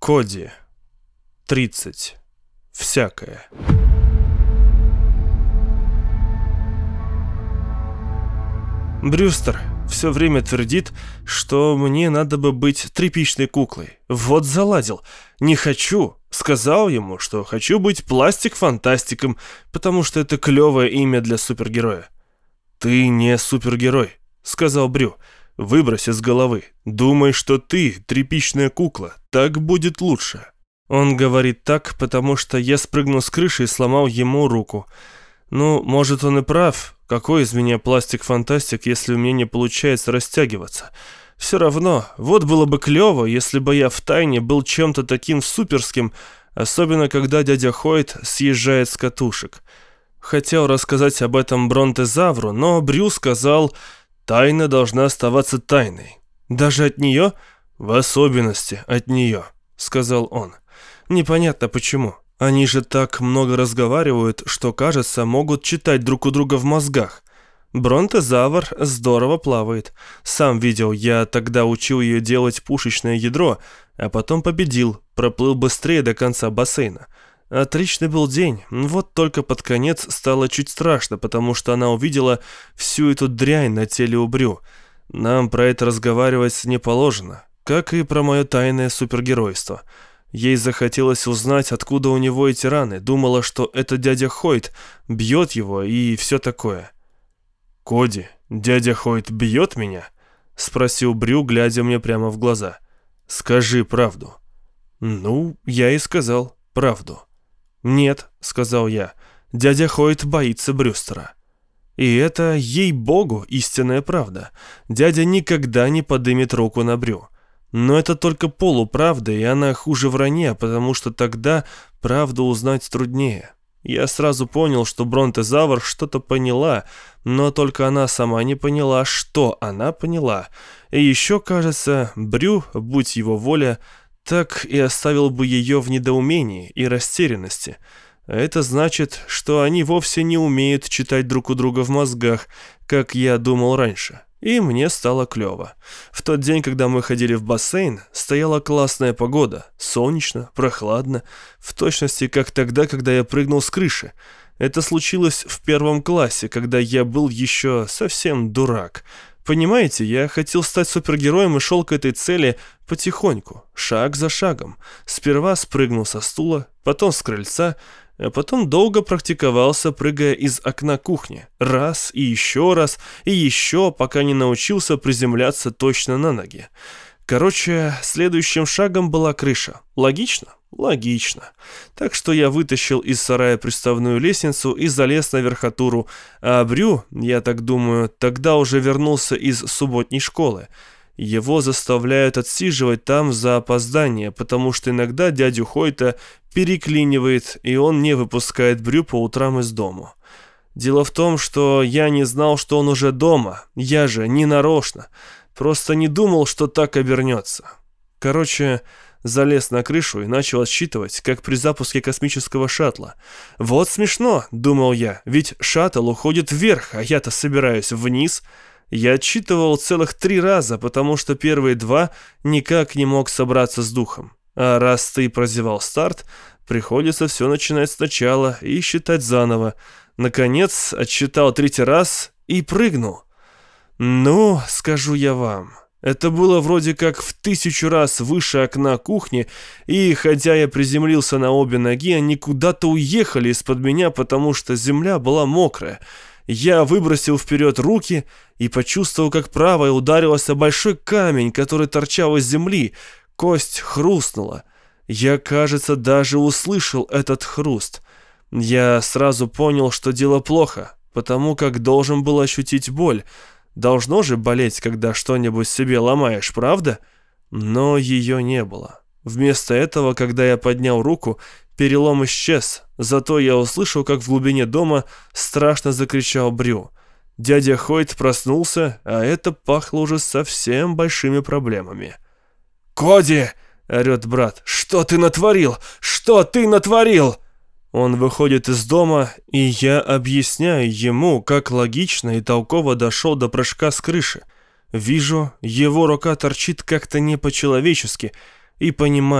Коди. 30. Всякое. Брюстер все время твердит, что мне надо бы быть тряпичной куклой. Вот заладил. Не хочу. Сказал ему, что хочу быть пластик-фантастиком, потому что это клевое имя для супергероя. «Ты не супергерой», — сказал Брю. «Выбрось из головы. Думай, что ты тряпичная кукла. Так будет лучше». Он говорит так, потому что я спрыгнул с крыши и сломал ему руку. Ну, может, он и прав. Какой из меня пластик-фантастик, если у меня не получается растягиваться? Все равно, вот было бы клево, если бы я втайне был чем-то таким суперским, особенно когда дядя Хойт съезжает с катушек. Хотел рассказать об этом бронтозавру, но Брю сказал, тайна должна оставаться тайной. Даже от нее? В особенности от нее, сказал он. Непонятно почему. Они же так много разговаривают, что, кажется, могут читать друг у друга в мозгах. Бронтозавр здорово плавает. Сам видел, я тогда учил ее делать пушечное ядро, а потом победил, проплыл быстрее до конца бассейна. Отличный был день, вот только под конец стало чуть страшно, потому что она увидела всю эту дрянь на теле у Брю. Нам про это разговаривать не положено, как и про мое тайное супергеройство. Ей захотелось узнать, откуда у него эти раны, думала, что это дядя Хойт бьет его и все такое. «Коди, дядя Хойт бьет меня?» — спросил Брю, глядя мне прямо в глаза. «Скажи правду». Ну, я и сказал правду. «Нет», — сказал я, — «дядя Хойт боится Брюстера». И это, ей-богу, истинная правда. Дядя никогда не подымет руку на Брю. Но это только полуправда, и она хуже вранья, потому что тогда правду узнать труднее. Я сразу понял, что бронтозавр что-то поняла, но только она сама не поняла, что она поняла. И еще, кажется, Брю, будь его воля, так и оставил бы ее в недоумении и растерянности. Это значит, что они вовсе не умеют читать друг у друга в мозгах, как я думал раньше. И мне стало клево. В тот день, когда мы ходили в бассейн, стояла классная погода. Солнечно, прохладно. В точности, как тогда, когда я прыгнул с крыши. Это случилось в 1 классе, когда я был еще совсем дурак. Понимаете, я хотел стать супергероем и шел к этой цели потихоньку, шаг за шагом. Сперва спрыгнул со стула, потом с крыльца, а потом долго практиковался, прыгая из окна кухни. Раз, и еще, пока не научился приземляться точно на ноги. Короче, следующим шагом была крыша. Логично? Логично. Так что я вытащил из сарая приставную лестницу и залез на верхотуру, а Брю, я так думаю, тогда уже вернулся из субботней школы. Его заставляют отсиживать там за опоздание, потому что иногда дядю Хойта переклинивает, и он не выпускает Брю по утрам из дому. Дело в том, что я не знал, что он уже дома. Я же не нарочно. Просто не думал, что так обернется. Короче, залез на крышу и начал отсчитывать, как при запуске космического шаттла. Вот смешно, думал я, ведь шаттл уходит вверх, а я-то собираюсь вниз. Я отсчитывал целых 3 раза, потому что первые 2 никак не мог собраться с духом. А раз ты прозевал старт, приходится все начинать сначала и считать заново. Наконец, отсчитал 3-й раз и прыгнул. Ну, скажу я вам, это было вроде как в 1000 раз выше окна кухни, и хотя я приземлился на обе ноги, они куда-то уехали из-под меня, потому что земля была мокрая. Я выбросил вперед руки и почувствовал, как правая ударилась о большой камень, который торчал из земли. Кость хрустнула. Я, кажется, даже услышал этот хруст. Я сразу понял, что дело плохо, потому как должен был ощутить боль. Должно же болеть, когда что-нибудь себе ломаешь, правда? Но ее не было. Вместо этого, когда я поднял руку, перелом исчез, зато я услышал, как в глубине дома страшно закричал Брю. Дядя Хойт проснулся, а это пахло уже совсем большими проблемами. «Коди!» — орет брат. «Что ты натворил? Что ты натворил?» Он выходит из дома, и я объясняю ему, как логично и толково дошел до прыжка с крыши. Вижу, его рука торчит как-то не по-человечески, и понимаю,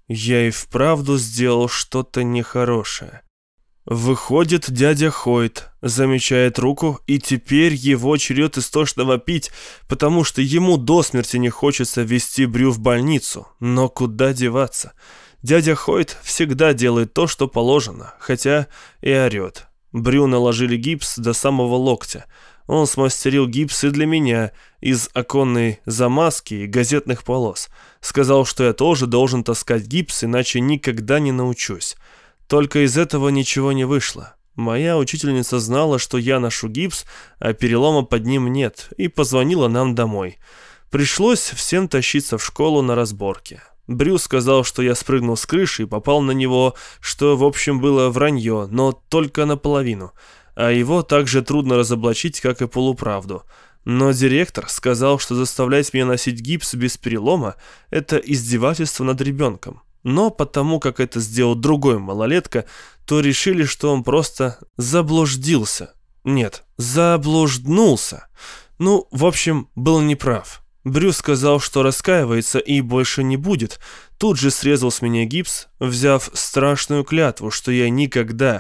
Я и вправду сделал что-то нехорошее. Выходит дядя Хойт, замечает руку, и теперь его черед истошно вопить, потому что ему до смерти не хочется везти Брю в больницу. Но куда деваться? Дядя Хойт всегда делает то, что положено, хотя и орет. Брю наложили гипс до самого локтя. Он смастерил гипс и для меня из оконной замазки и газетных полос. Сказал, что я тоже должен таскать гипс, иначе никогда не научусь. Только из этого ничего не вышло. Моя учительница знала, что я ношу гипс, а перелома под ним нет, и позвонила нам домой. Пришлось всем тащиться в школу на разборки. Брю сказал, что я спрыгнул с крыши и попал на него, что, в общем, было вранье, но только наполовину. А его так же трудно разоблачить, как и полуправду. Но директор сказал, что заставлять меня носить гипс без перелома – это издевательство над ребенком. Но потому как это сделал другой малолетка, то решили, что он просто заблуждился. Нет, заблужднулся. Ну, в общем, был неправ. Брю сказал, что раскаивается и больше не будет. Тут же срезал с меня гипс, взяв страшную клятву, что я никогда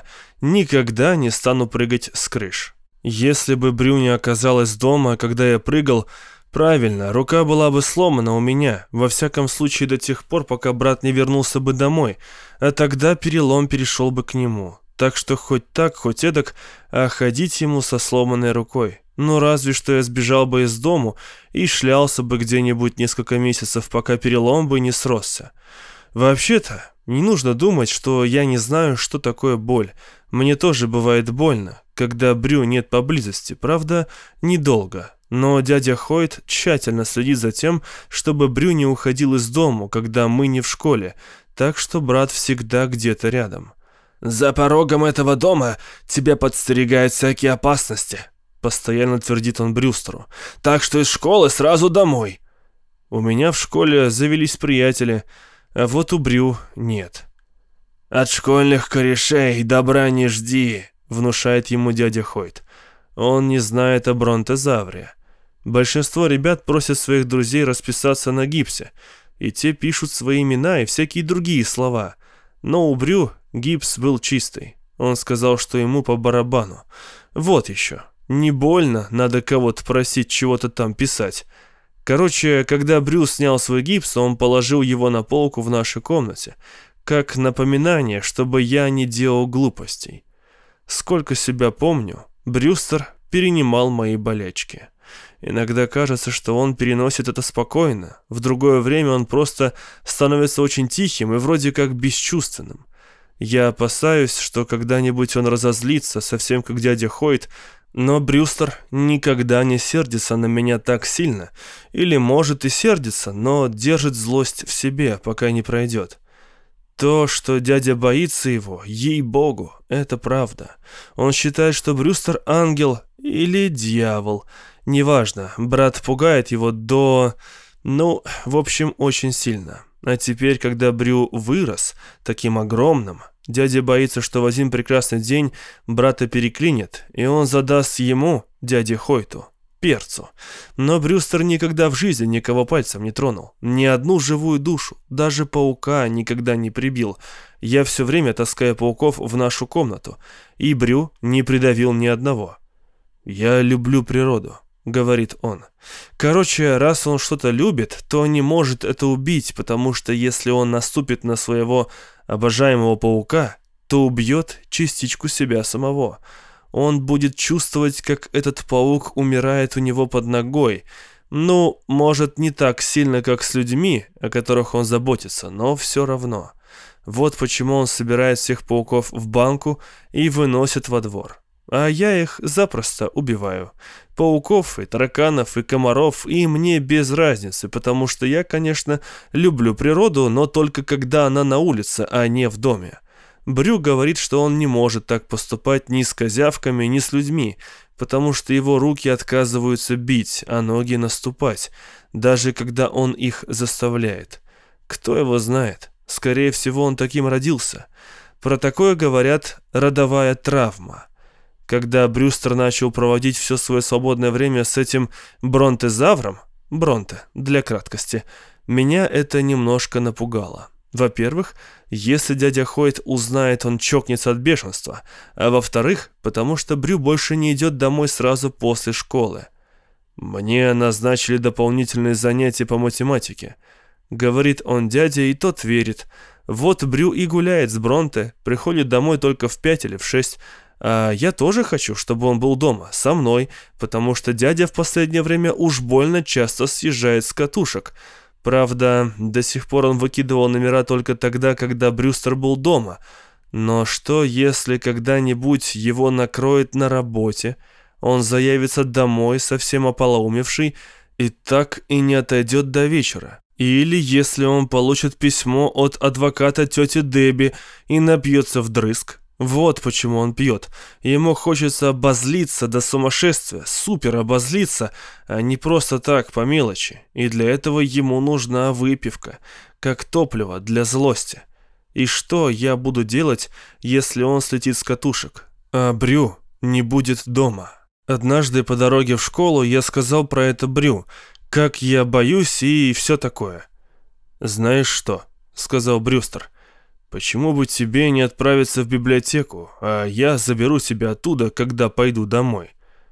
не стану прыгать с крыш. Если бы Брю не оказалась дома, когда я прыгал, правильно, рука была бы сломана у меня, во всяком случае до тех пор, пока брат не вернулся бы домой, а тогда перелом перешел бы к нему. Так что хоть так, хоть эдак, а ходить ему со сломанной рукой. Ну разве что я сбежал бы из дому и шлялся бы где-нибудь несколько месяцев, пока перелом бы не сросся. Вообще-то, не нужно думать, что я не знаю, что такое боль. Мне тоже бывает больно, когда Брю нет поблизости, правда, недолго. Но дядя Хойт тщательно следит за тем, чтобы Брю не уходил из дому, когда мы не в школе, так что брат всегда где-то рядом. «За порогом этого дома тебя подстерегают всякие опасности», — постоянно твердит он Брюстеру. «Так что из школы сразу домой». У меня в школе завелись приятели, а вот у Брю нет. «От школьных корешей добра не жди», — внушает ему дядя Хойт. Он не знает о бронтозавре. Большинство ребят просят своих друзей расписаться на гипсе, и те пишут свои имена и всякие другие слова. Но у Брю гипс был чистый. Он сказал, что ему по барабану. Вот еще. Не больно, надо кого-то просить чего-то там писать. Короче, когда Брю снял свой гипс, он положил его на полку в нашей комнате, как напоминание, чтобы я не делал глупостей. Сколько себя помню, Брюстер перенимал мои болячки. Иногда кажется, что он переносит это спокойно, в другое время он просто становится очень тихим и вроде как бесчувственным. Я опасаюсь, что когда-нибудь он разозлится, совсем как дядя Хойт, но Брюстер никогда не сердится на меня так сильно, или может и сердится, но держит злость в себе, пока не пройдет. То, что дядя боится его, ей-богу, это правда. Он считает, что Брюстер ангел или дьявол. Неважно, брат пугает его в общем, очень сильно. А теперь, когда Брю вырос, таким огромным, дядя боится, что в один прекрасный день брата переклинит, и он задаст ему, дяде Хойту, перцу. Но Брюстер никогда в жизни никого пальцем не тронул. Ни одну живую душу, даже паука никогда не прибил. Я все время таскаю пауков в нашу комнату, и Брю не придавил ни одного. «Я люблю природу», — говорит он. Короче, раз он что-то любит, то не может это убить, потому что если он наступит на своего обожаемого паука, то убьет частичку себя самого. Он будет чувствовать, как этот паук умирает у него под ногой. Ну, может, не так сильно, как с людьми, о которых он заботится, но все равно. Вот почему он собирает всех пауков в банку и выносит во двор. А я их запросто убиваю. Пауков и тараканов и комаров, и мне без разницы, потому что я, конечно, люблю природу, но только когда она на улице, а не в доме. Брю говорит, что он не может так поступать ни с козявками, ни с людьми, потому что его руки отказываются бить, а ноги наступать, даже когда он их заставляет. Кто его знает? Скорее всего, он таким родился. Про такое говорят «родовая травма». Когда Брюстер начал проводить все свое свободное время с этим бронтозавром, Бронте, для краткости, меня это немножко напугало. Во-первых, если дядя Хойт узнает, он чокнется от бешенства. А во-вторых, потому что Брю больше не идет домой сразу после школы. «Мне назначили дополнительные занятия по математике», — говорит он дяде, и тот верит. Вот Брю и гуляет с Бронте, приходит домой только в 5 или в 6. А я тоже хочу, чтобы он был дома, со мной, потому что дядя в последнее время уж больно часто съезжает с катушек. Правда, до сих пор он выкидывал номера только тогда, когда Брюстер был дома. Но что, если когда-нибудь его накроет на работе, он заявится домой совсем ополоумевший и так и не отойдет до вечера? Или если он получит письмо от адвоката тети Дебби и напьется вдрызг? Вот почему он пьет. Ему хочется обозлиться до сумасшествия, супер обозлиться, а не просто так, по мелочи. И для этого ему нужна выпивка, как топливо для злости. И что я буду делать, если он слетит с катушек, а Брю не будет дома? Однажды по дороге в школу я сказал про это Брю, как я боюсь и все такое. «Знаешь что?» — сказал Брюстер. «Почему бы тебе не отправиться в библиотеку, а я заберу тебя оттуда, когда пойду домой?»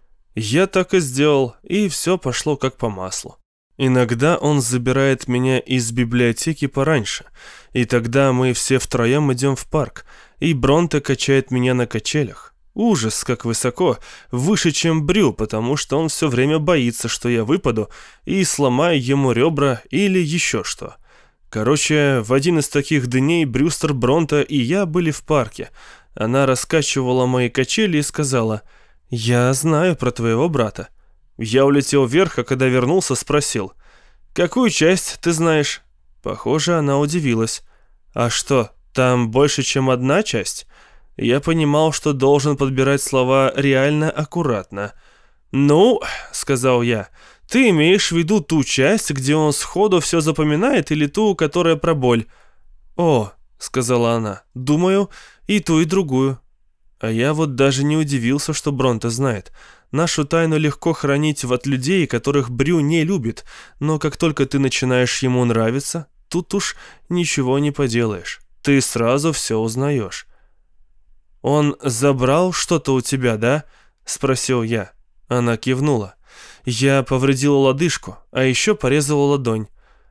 Я так и сделал, и все пошло как по маслу. Иногда он забирает меня из библиотеки пораньше, и тогда мы все втроем идем в парк, и Бронте качает меня на качелях. Ужас, как высоко, выше, чем Брю, потому что он все время боится, что я выпаду и сломаю ему ребра или еще что. Короче, в один из таких дней Брюстер, Бронте и я были в парке. Она раскачивала мои качели и сказала: «Я знаю про твоего брата». Я улетел вверх, а когда вернулся, спросил: «Какую часть ты знаешь?» Похоже, она удивилась. «А что, там больше, чем одна часть?» Я понимал, что должен подбирать слова реально аккуратно. «Ну, — сказал я, — ты имеешь в виду ту часть, где он сходу все запоминает, или ту, которая про боль?» «О, — сказала она, — думаю, и ту, и другую». А я вот даже не удивился, что Бронте знает. Нашу тайну легко хранить от людей, которых Брю не любит, но как только ты начинаешь ему нравиться, тут уж ничего не поделаешь. Ты сразу все узнаешь. «Он забрал что-то у тебя, да?» — спросил я. Она кивнула. «Я повредила лодыжку, а еще порезала ладонь».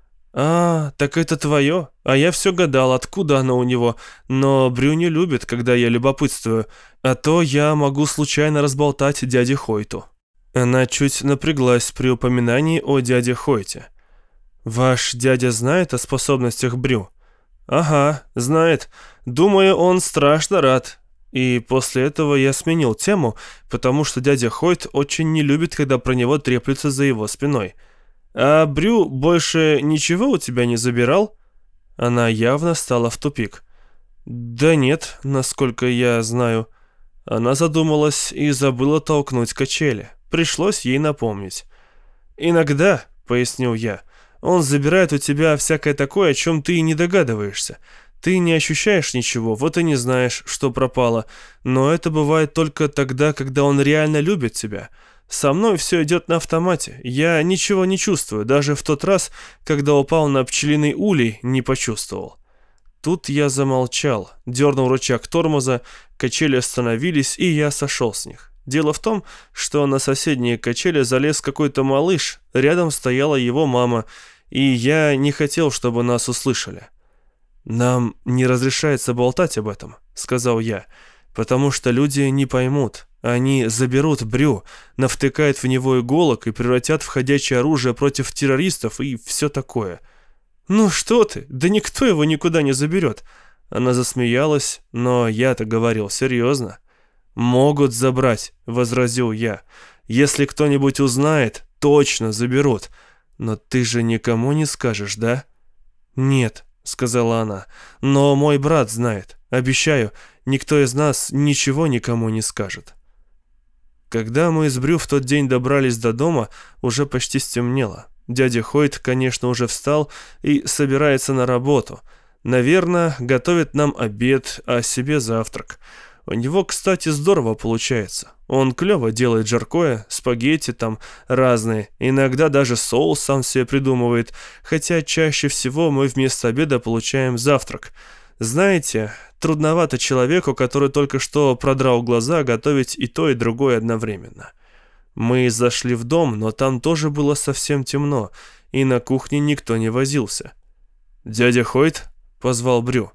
«А, так это твое? А я все гадал, откуда оно у него. Но Брю не любит, когда я любопытствую, а то я могу случайно разболтать дяде Хойту». Она чуть напряглась при упоминании о дяде Хойте. «Ваш дядя знает о способностях Брю?» «Ага, знает. Думаю, он страшно рад». И после этого я сменил тему, потому что дядя Хойт очень не любит, когда про него треплются за его спиной. «А Брю больше ничего у тебя не забирал?» Она явно стала в тупик. «Да нет, насколько я знаю». Она задумалась и забыла толкнуть качели. Пришлось ей напомнить. «Иногда, — пояснил я, — он забирает у тебя всякое такое, о чем ты и не догадываешься. Ты не ощущаешь ничего, вот и не знаешь, что пропало. Но это бывает только тогда, когда он реально любит тебя. Со мной все идет на автомате. Я ничего не чувствую, даже в тот раз, когда упал на пчелиный улей, не почувствовал». Тут я замолчал, дернул рычаг тормоза, качели остановились, и я сошел с них. Дело в том, что на соседние качели залез какой-то малыш, рядом стояла его мама, и я не хотел, чтобы нас услышали. «Нам не разрешается болтать об этом», — сказал я, — «потому что люди не поймут. Они заберут Брю, навтыкают в него иголок и превратят в ходячее оружие против террористов и все такое». «Ну что ты, да никто его никуда не заберет». Она засмеялась, но я-то говорил серьезно. «Могут забрать», — возразил я. «Если кто-нибудь узнает, точно заберут. Но ты же никому не скажешь, да?» «Нет», — сказала она, — «но мой брат знает. Обещаю, никто из нас ничего никому не скажет». Когда мы с Брю в тот день добрались до дома, уже почти стемнело. Дядя Хойт, конечно, уже встал и собирается на работу. Наверное, готовит нам обед, а себе завтрак. У него, кстати, здорово получается. Он клево делает жаркое, спагетти там разные, иногда даже соус сам себе придумывает, хотя чаще всего мы вместо обеда получаем завтрак. Знаете, трудновато человеку, который только что продрал глаза, готовить и то, и другое одновременно. Мы зашли в дом, но там тоже было совсем темно, и на кухне никто не возился. «Дядя Хойт?» — позвал Брю.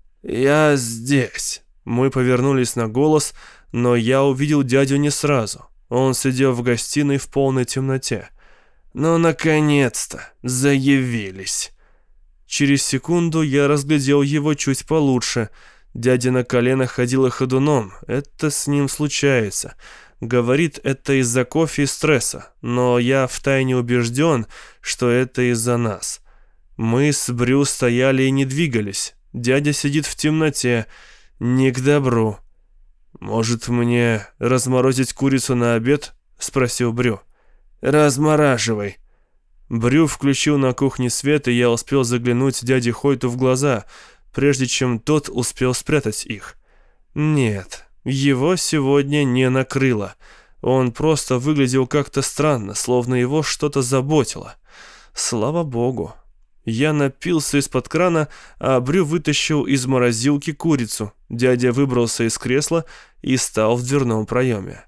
«Я здесь». Мы повернулись на голос, но я увидел дядю не сразу. Он сидел в гостиной в полной темноте. «Ну, наконец-то! Заявились!» Через секунду я разглядел его чуть получше. Дядя на коленах ходил ходуном. Это с ним случается. Говорит, это из-за кофе и стресса, но я втайне убежден, что это из-за нас. Мы с Брю стояли и не двигались. Дядя сидит в темноте. Не к добру. «Может, мне разморозить курицу на обед?» — спросил Брю. «Размораживай». Брю включил на кухне свет, и я успел заглянуть дяде Хойту в глаза, прежде чем тот успел спрятать их. Нет, его сегодня не накрыло. Он просто выглядел как-то странно, словно его что-то заботило. Слава богу. Я напился из-под крана, а Брю вытащил из морозилки курицу. Дядя выбрался из кресла и стал в дверном проеме.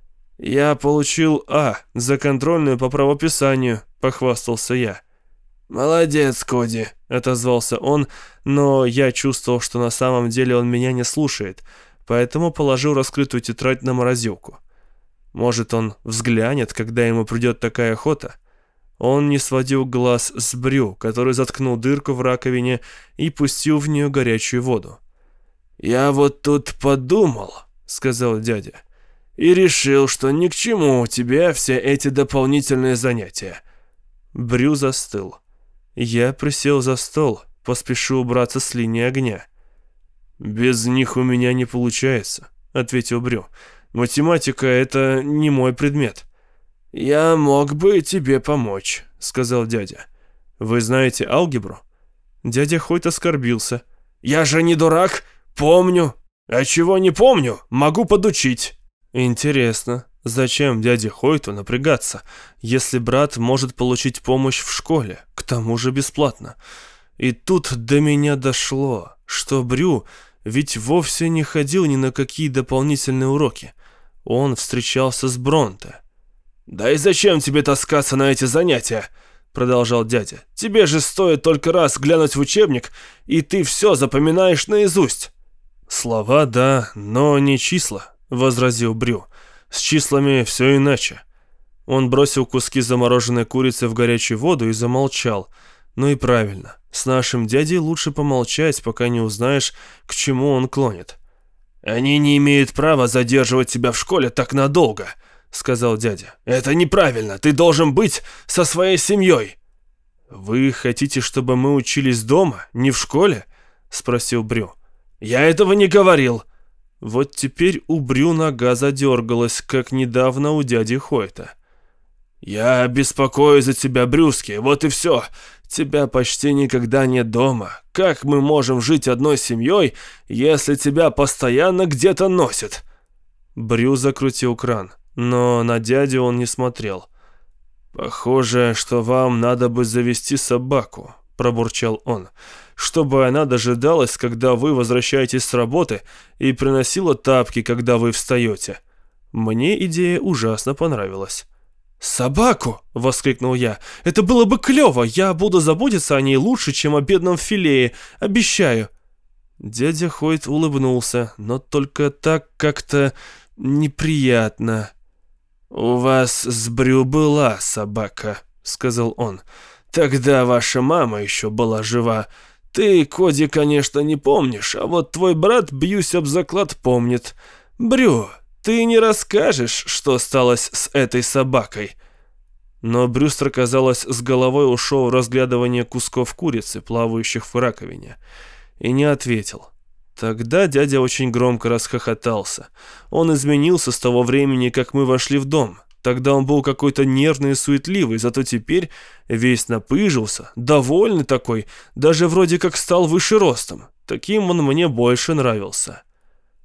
«Я получил А за контрольную по правописанию», — похвастался я. «Молодец, Коди», — отозвался он, но я чувствовал, что на самом деле он меня не слушает, поэтому положил раскрытую тетрадь на морозилку. Может, он взглянет, когда ему придет такая охота? Он не сводил глаз с Брю, который заткнул дырку в раковине и пустил в нее горячую воду. «Я вот тут подумал», — сказал дядя, — «и решил, что ни к чему у тебя все эти дополнительные занятия». Брю застыл. Я присел за стол, поспешил убраться с линии огня. «Без них у меня не получается», — ответил Брю. «Математика — это не мой предмет». «Я мог бы тебе помочь», — сказал дядя. «Вы знаете алгебру?» Дядя Хойт оскорбился. «Я же не дурак, помню. А чего не помню, могу подучить». «Интересно, зачем дяде Хойту напрягаться, если брат может получить помощь в школе, к тому же бесплатно?» И тут до меня дошло, что Брю ведь вовсе не ходил ни на какие дополнительные уроки. Он встречался с Бронте. «Да и зачем тебе таскаться на эти занятия?» — продолжал дядя. «Тебе же стоит только раз глянуть в учебник, и ты все запоминаешь наизусть». «Слова, да, но не числа», — возразил Брю. «С числами все иначе». Он бросил куски замороженной курицы в горячую воду и замолчал. Ну и правильно, с нашим дядей лучше помолчать, пока не узнаешь, к чему он клонит. «Они не имеют права задерживать тебя в школе так надолго», — сказал дядя. «Это неправильно, ты должен быть со своей семьей». «Вы хотите, чтобы мы учились дома, не в школе?» — спросил Брю. «Я этого не говорил». Вот теперь у Брю нога задергалась, как недавно у дяди Хойта. «Я беспокоюсь за тебя, Брюски, вот и все. Тебя почти никогда нет дома. Как мы можем жить одной семьей, если тебя постоянно где-то носит?» Брю закрутил кран, но на дядю он не смотрел. «Похоже, что вам надо бы завести собаку», — пробурчал он, «чтобы она дожидалась, когда вы возвращаетесь с работы, и приносила тапки, когда вы встаете». Мне идея ужасно понравилась. «Собаку!» — воскликнул я. «Это было бы клево! Я буду заботиться о ней лучше, чем о бедном филее, обещаю!» Дядя Хойт улыбнулся, но только так как-то неприятно. «У вас с Брю была собака», — сказал он. «Тогда ваша мама еще была жива. Ты, Коди, конечно, не помнишь, а вот твой брат, бьюсь об заклад, помнит. Брю, ты не расскажешь, что сталось с этой собакой?» Но Брюстер, казалось, с головой ушел в разглядывание кусков курицы, плавающих в раковине, и не ответил. Тогда дядя очень громко расхохотался. Он изменился с того времени, как мы вошли в дом. Тогда он был какой-то нервный и суетливый, зато теперь весь напыжился, довольный такой, даже вроде как стал выше ростом. Таким он мне больше нравился.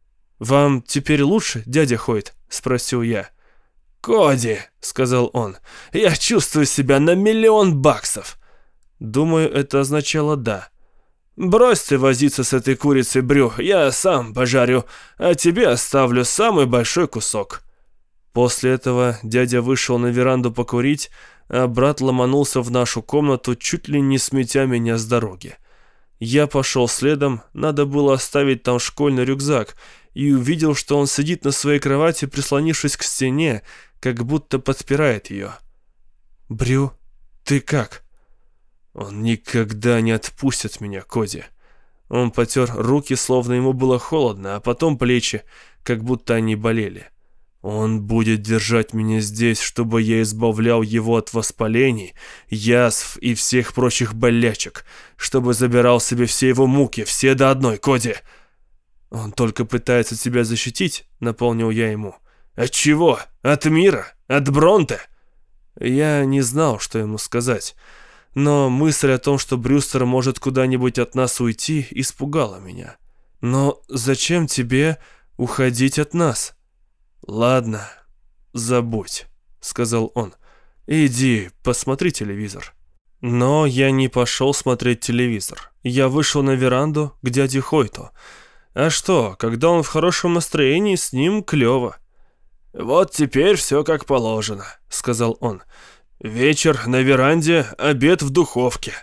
«Вам теперь лучше, дядя Хойт?» — спросил я. «Коди», — сказал он, — «я чувствую себя на $1 000 000». Думаю, это означало «да». «Брось ты возиться с этой курицей, Брю, я сам пожарю, а тебе оставлю самый большой кусок». После этого дядя вышел на веранду покурить, а брат ломанулся в нашу комнату, чуть ли не сметя меня с дороги. Я пошел следом, надо было оставить там школьный рюкзак, и увидел, что он сидит на своей кровати, прислонившись к стене, как будто подпирает ее. «Брю, ты как?» «Он никогда не отпустит меня, Коди». Он потер руки, словно ему было холодно, а потом плечи, как будто они болели. «Он будет держать меня здесь, чтобы я избавлял его от воспалений, язв и всех прочих болячек, чтобы забирал себе все его муки, все до одной, Коди». «Он только пытается тебя защитить», — напомнил я ему. «От чего? От мира? От Бронте?» Я не знал, что ему сказать, но мысль о том, что Брюстер может куда-нибудь от нас уйти, испугала меня. «Но зачем тебе уходить от нас?» «Ладно, забудь», — сказал он. «Иди, посмотри телевизор». Но я не пошел смотреть телевизор. Я вышел на веранду к дяде Хойту. А что, когда он в хорошем настроении, с ним клево. «Вот теперь все как положено», — сказал он. «Вечер на веранде, обед в духовке».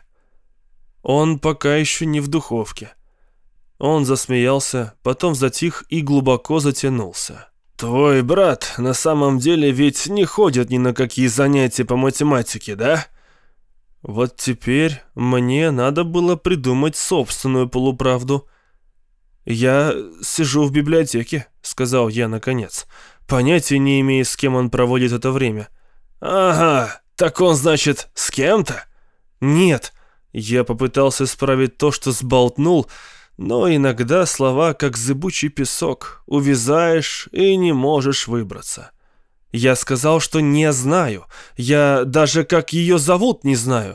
Он пока еще не в духовке. Он засмеялся, потом затих и глубоко затянулся. «Твой брат на самом деле ведь не ходит ни на какие занятия по математике, да?» Вот теперь мне надо было придумать собственную полуправду. «Я сижу в библиотеке», — сказал я наконец, понятия не имея, с кем он проводит это время. «Ага, так он, значит, с кем-то?» «Нет». Я попытался исправить то, что сболтнул, но иногда слова, как зыбучий песок, увязаешь и не можешь выбраться. Я сказал, что не знаю, я даже как ее зовут не знаю.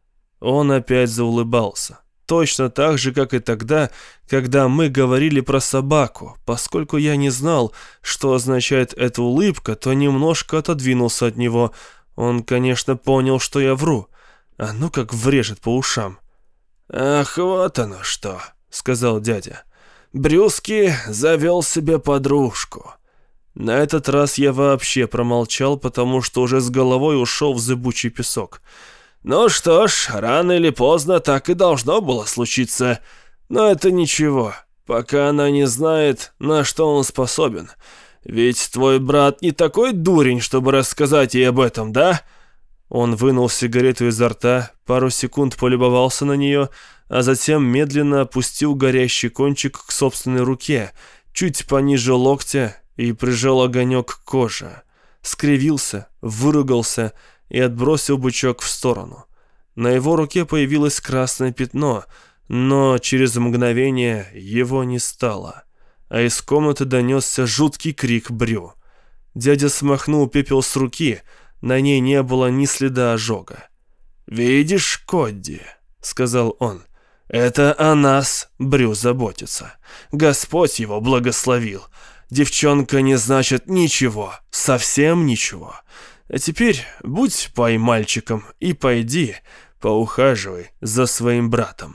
Он опять заулыбался, точно так же, как и тогда, когда мы говорили про собаку. Поскольку я не знал, что означает эта улыбка, то немножко отодвинулся от него. Он, конечно, понял, что я вру. А ну как врежет по ушам. «Ах, вот оно что», — сказал дядя. «Брюски завел себе подружку». На этот раз я вообще промолчал, потому что уже с головой ушел в зыбучий песок. «Ну что ж, рано или поздно так и должно было случиться. Но это ничего, пока она не знает, на что он способен. Ведь твой брат не такой дурень, чтобы рассказать ей об этом, да?» Он вынул сигарету изо рта, пару секунд полюбовался на нее, а затем медленно опустил горящий кончик к собственной руке, чуть пониже локтя, и прижал огонек к коже. Скривился, выругался и отбросил бычок в сторону. На его руке появилось красное пятно, но через мгновение его не стало, а из комнаты донесся жуткий крик Брю. Дядя смахнул пепел с руки, на ней не было ни следа ожога. «Видишь, Кодди», — сказал он, — «это о нас Брю заботится. Господь его благословил. Девчонка не значит ничего, совсем ничего. А теперь будь пай-мальчиком и пойди, поухаживай за своим братом».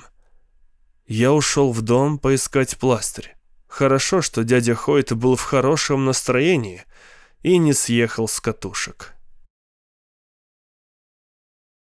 Я ушел в дом поискать пластырь. Хорошо, что дядя Хойт был в хорошем настроении и не съехал с катушек.